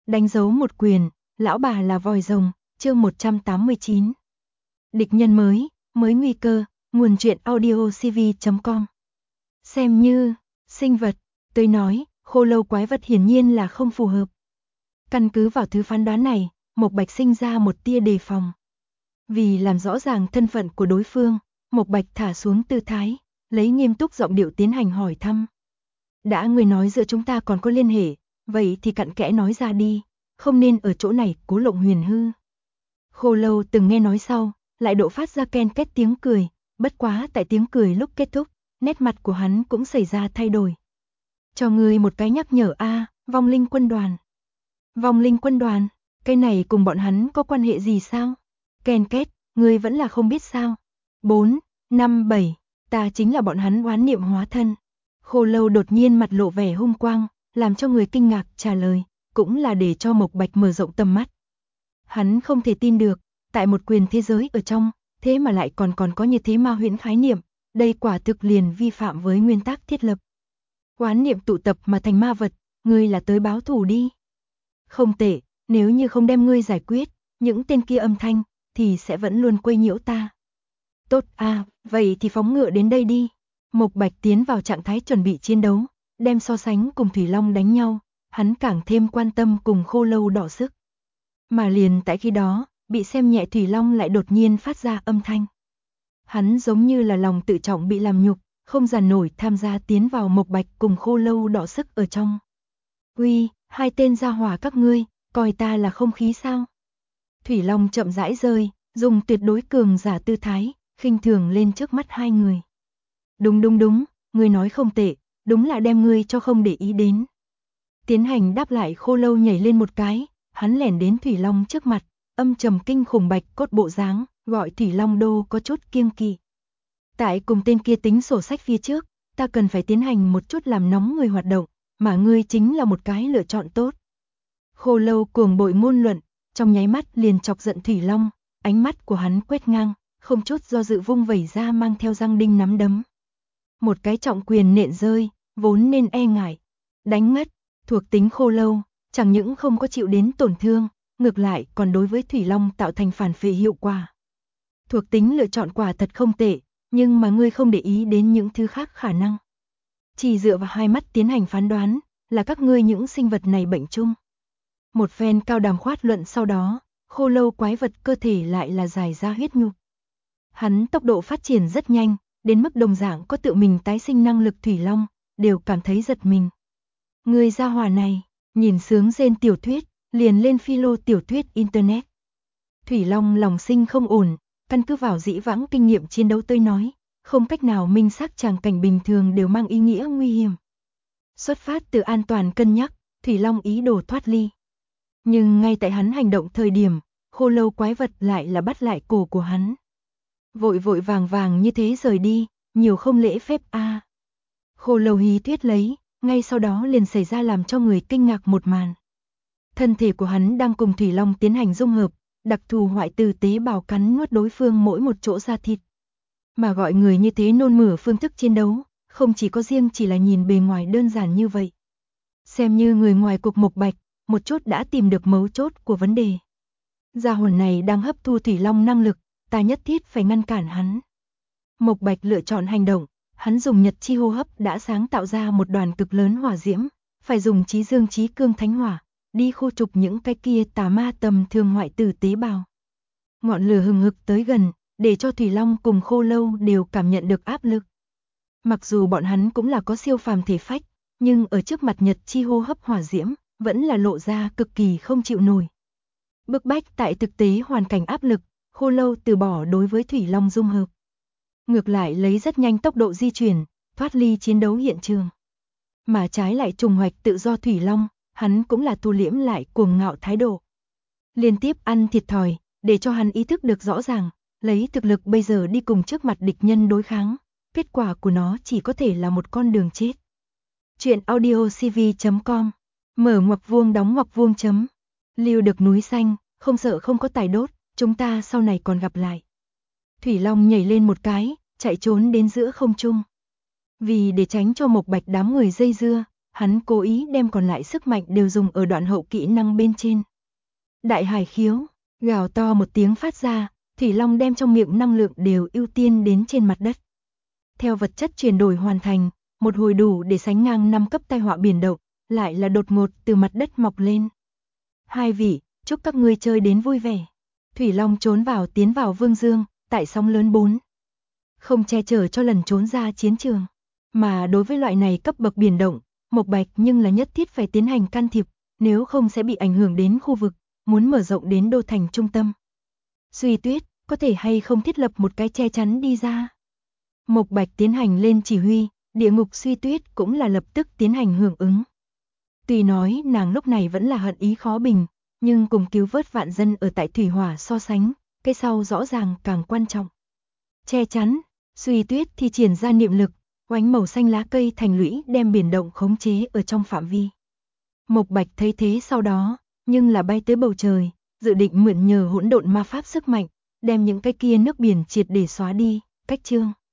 Đánh dấu một quyền, lão bà là vòi rồng, chương 189. Địch nhân mới nguy cơ, nguồn truyện audiocv.com. Xem như, sinh vật, tôi nói, khô lâu quái vật hiển nhiên là không phù hợp. Căn cứ vào thứ phán đoán này, Mộc Bạch sinh ra một tia đề phòng. Vì làm rõ ràng thân phận của đối phương, Mộc Bạch thả xuống tư thái, lấy nghiêm túc giọng điệu tiến hành hỏi thăm. Đã người nói giữa chúng ta còn có liên hệ, vậy thì cặn kẽ nói ra đi, không nên ở chỗ này cố lộng huyền hư. Khô lâu từng nghe nói sau, lại độ phát ra ken két tiếng cười, bất quá tại tiếng cười lúc kết thúc, nét mặt của hắn cũng xảy ra thay đổi. Cho ngươi một cái nhắc nhở vong linh quân đoàn. Vong linh quân đoàn, cái này cùng bọn hắn có quan hệ gì sao? Ken két, ngươi vẫn là không biết sao? 4, 5, 7, ta chính là bọn hắn oán niệm hóa thân. Khô lâu đột nhiên mặt lộ vẻ hung quang, làm cho người kinh ngạc trả lời, cũng là để cho Mộc Bạch mở rộng tầm mắt. Hắn không thể tin được, tại một quyền thế giới ở trong, thế mà lại còn có như thế ma huyễn khái niệm, đây quả thực liền vi phạm với nguyên tắc thiết lập. Oán niệm tụ tập mà thành ma vật, ngươi là tới báo thù đi. Không tệ, nếu như không đem ngươi giải quyết, những tên kia âm thanh, thì sẽ vẫn luôn quấy nhiễu ta. Tốt vậy thì phóng ngựa đến đây đi. Mộc Bạch tiến vào trạng thái chuẩn bị chiến đấu, đem so sánh cùng Thủy Long đánh nhau, hắn càng thêm quan tâm cùng khô lâu đỏ sức. Mà liền tại khi đó, bị xem nhẹ Thủy Long lại đột nhiên phát ra âm thanh. Hắn giống như là lòng tự trọng bị làm nhục, không dằn nổi tham gia tiến vào Mộc Bạch cùng khô lâu đỏ sức ở trong. Uy, hai tên gia hỏa các ngươi, coi ta là không khí sao? Thủy Long chậm rãi rơi, dùng tuyệt đối cường giả tư thái, khinh thường lên trước mắt hai người. Đúng, ngươi nói không tệ, đúng là đem ngươi cho không để ý đến. Tiến hành đáp lại khô lâu nhảy lên một cái, hắn lẻn đến Thủy Long trước mặt, âm trầm kinh khủng bạch cốt bộ dáng, gọi Thủy Long đô có chút kiêng kỵ. Tại cùng tên kia tính sổ sách phía trước, ta cần phải tiến hành một chút làm nóng người hoạt động, mà ngươi chính là một cái lựa chọn tốt. Khô lâu cuồng bội ngôn luận, trong nháy mắt liền chọc giận Thủy Long, ánh mắt của hắn quét ngang, không chút do dự vung vẩy ra mang theo răng đinh nắm đấm. Một cái trọng quyền nện rơi, vốn nên e ngại, đánh ngất, thuộc tính khô lâu, chẳng những không có chịu đến tổn thương, ngược lại còn đối với Thủy Long tạo thành phản phệ hiệu quả. Thuộc tính lựa chọn quả thật không tệ, nhưng mà ngươi không để ý đến những thứ khác khả năng. Chỉ dựa vào hai mắt tiến hành phán đoán, là các ngươi những sinh vật này bệnh chung. Một phen cao đàm khoát luận sau đó, khô lâu quái vật cơ thể lại là giải ra huyết nhục. Hắn tốc độ phát triển rất nhanh, đến mức đồng dạng có tự mình tái sinh năng lực Thủy Long, đều cảm thấy giật mình. Người gia hỏa này, nhìn sướng rên tiểu thuyết, liền lên philo tiểu thuyết internet. Thủy Long lòng sinh không ổn, căn cứ vào dĩ vãng kinh nghiệm chiến đấu tôi nói, không cách nào minh xác tràng cảnh bình thường đều mang ý nghĩa nguy hiểm. Xuất phát từ an toàn cân nhắc, Thủy Long ý đồ thoát ly. Nhưng ngay tại hắn hành động thời điểm, khô lâu quái vật lại là bắt lại cổ của hắn. Vội vàng như thế rời đi, nhiều không lễ phép Khô lâu hí thuyết lấy, ngay sau đó liền xảy ra làm cho người kinh ngạc một màn. Thân thể của hắn đang cùng Thủy Long tiến hành dung hợp, đặc thù hoại tử tế bào cắn nuốt đối phương mỗi một chỗ da thịt. Mà gọi người như thế nôn mửa phương thức chiến đấu, không chỉ có riêng chỉ là nhìn bề ngoài đơn giản như vậy. Xem như người ngoài cuộc Mộc Bạch, một chút đã tìm được mấu chốt của vấn đề. Gia hồn này đang hấp thu Thủy Long năng lực, ta nhất thiết phải ngăn cản hắn. Mộc Bạch lựa chọn hành động, hắn dùng nhật chi hô hấp đã sáng tạo ra một đoàn cực lớn hỏa diễm, phải dùng chí dương chí cương thánh hỏa, đi khu trục những cái kia tà ma tầm thường hoại tử tế bào. Ngọn lửa hừng hực tới gần, để cho Thủy Long cùng khô lâu đều cảm nhận được áp lực. Mặc dù bọn hắn cũng là có siêu phàm thể phách, nhưng ở trước mặt nhật chi hô hấp hỏa diễm, vẫn là lộ ra cực kỳ không chịu nổi. Bức bách tại thực tế hoàn cảnh áp lực, khô lâu từ bỏ đối với Thủy Long dung hợp. Ngược lại lấy rất nhanh tốc độ di chuyển, thoát ly chiến đấu hiện trường. Mà trái lại trùng hoạch tự do Thủy Long, hắn cũng là thu liễm lại cuồng ngạo thái độ. Liên tiếp ăn thiệt thòi, để cho hắn ý thức được rõ ràng, lấy thực lực bây giờ đi cùng trước mặt địch nhân đối kháng, kết quả của nó chỉ có thể là một con đường chết. Chuyện audiocv.com. Mở ngoặc vuông đóng ngoặc vuông chấm. Lưu được núi xanh, không sợ không có tài đốt, chúng ta sau này còn gặp lại. Thủy Long nhảy lên một cái, chạy trốn đến giữa không trung. Vì để tránh cho Mộc Bạch đám người dây dưa, hắn cố ý đem còn lại sức mạnh đều dùng ở đoạn hậu kỹ năng bên trên. Đại hải khiếu, gào to một tiếng phát ra, Thủy Long đem trong miệng năng lượng đều ưu tiên đến trên mặt đất. Theo vật chất chuyển đổi hoàn thành, một hồi đủ để sánh ngang 5 cấp tai họa biển động, lại là đột ngột từ mặt đất mọc lên. Hai vị, chúc các ngươi chơi đến vui vẻ. Thủy Long trốn vào tiến vào Vương Dương, tại sóng lớn 4. Không che chở cho lần trốn ra chiến trường. Mà đối với loại này cấp bậc biển động, Mộc Bạch nhưng là nhất thiết phải tiến hành can thiệp, nếu không sẽ bị ảnh hưởng đến khu vực, muốn mở rộng đến đô thành trung tâm. Suy Tuyết, có thể hay không thiết lập một cái che chắn đi ra? Mộc Bạch tiến hành lên chỉ huy, địa ngục Suy Tuyết cũng là lập tức tiến hành hưởng ứng. Tuy nói nàng lúc này vẫn là hận ý khó bình, nhưng cùng cứu vớt vạn dân ở tại thủy hỏa so sánh, cái sau rõ ràng càng quan trọng. Che chắn, Suy Tuyết thi triển ra niệm lực, oánh màu xanh lá cây thành lũy đem biển động khống chế ở trong phạm vi. Mộc Bạch thấy thế sau đó, nhưng là bay tới bầu trời, dự định mượn nhờ hỗn độn ma pháp sức mạnh, đem những cái kia nước biển triệt để xóa đi, cách chương.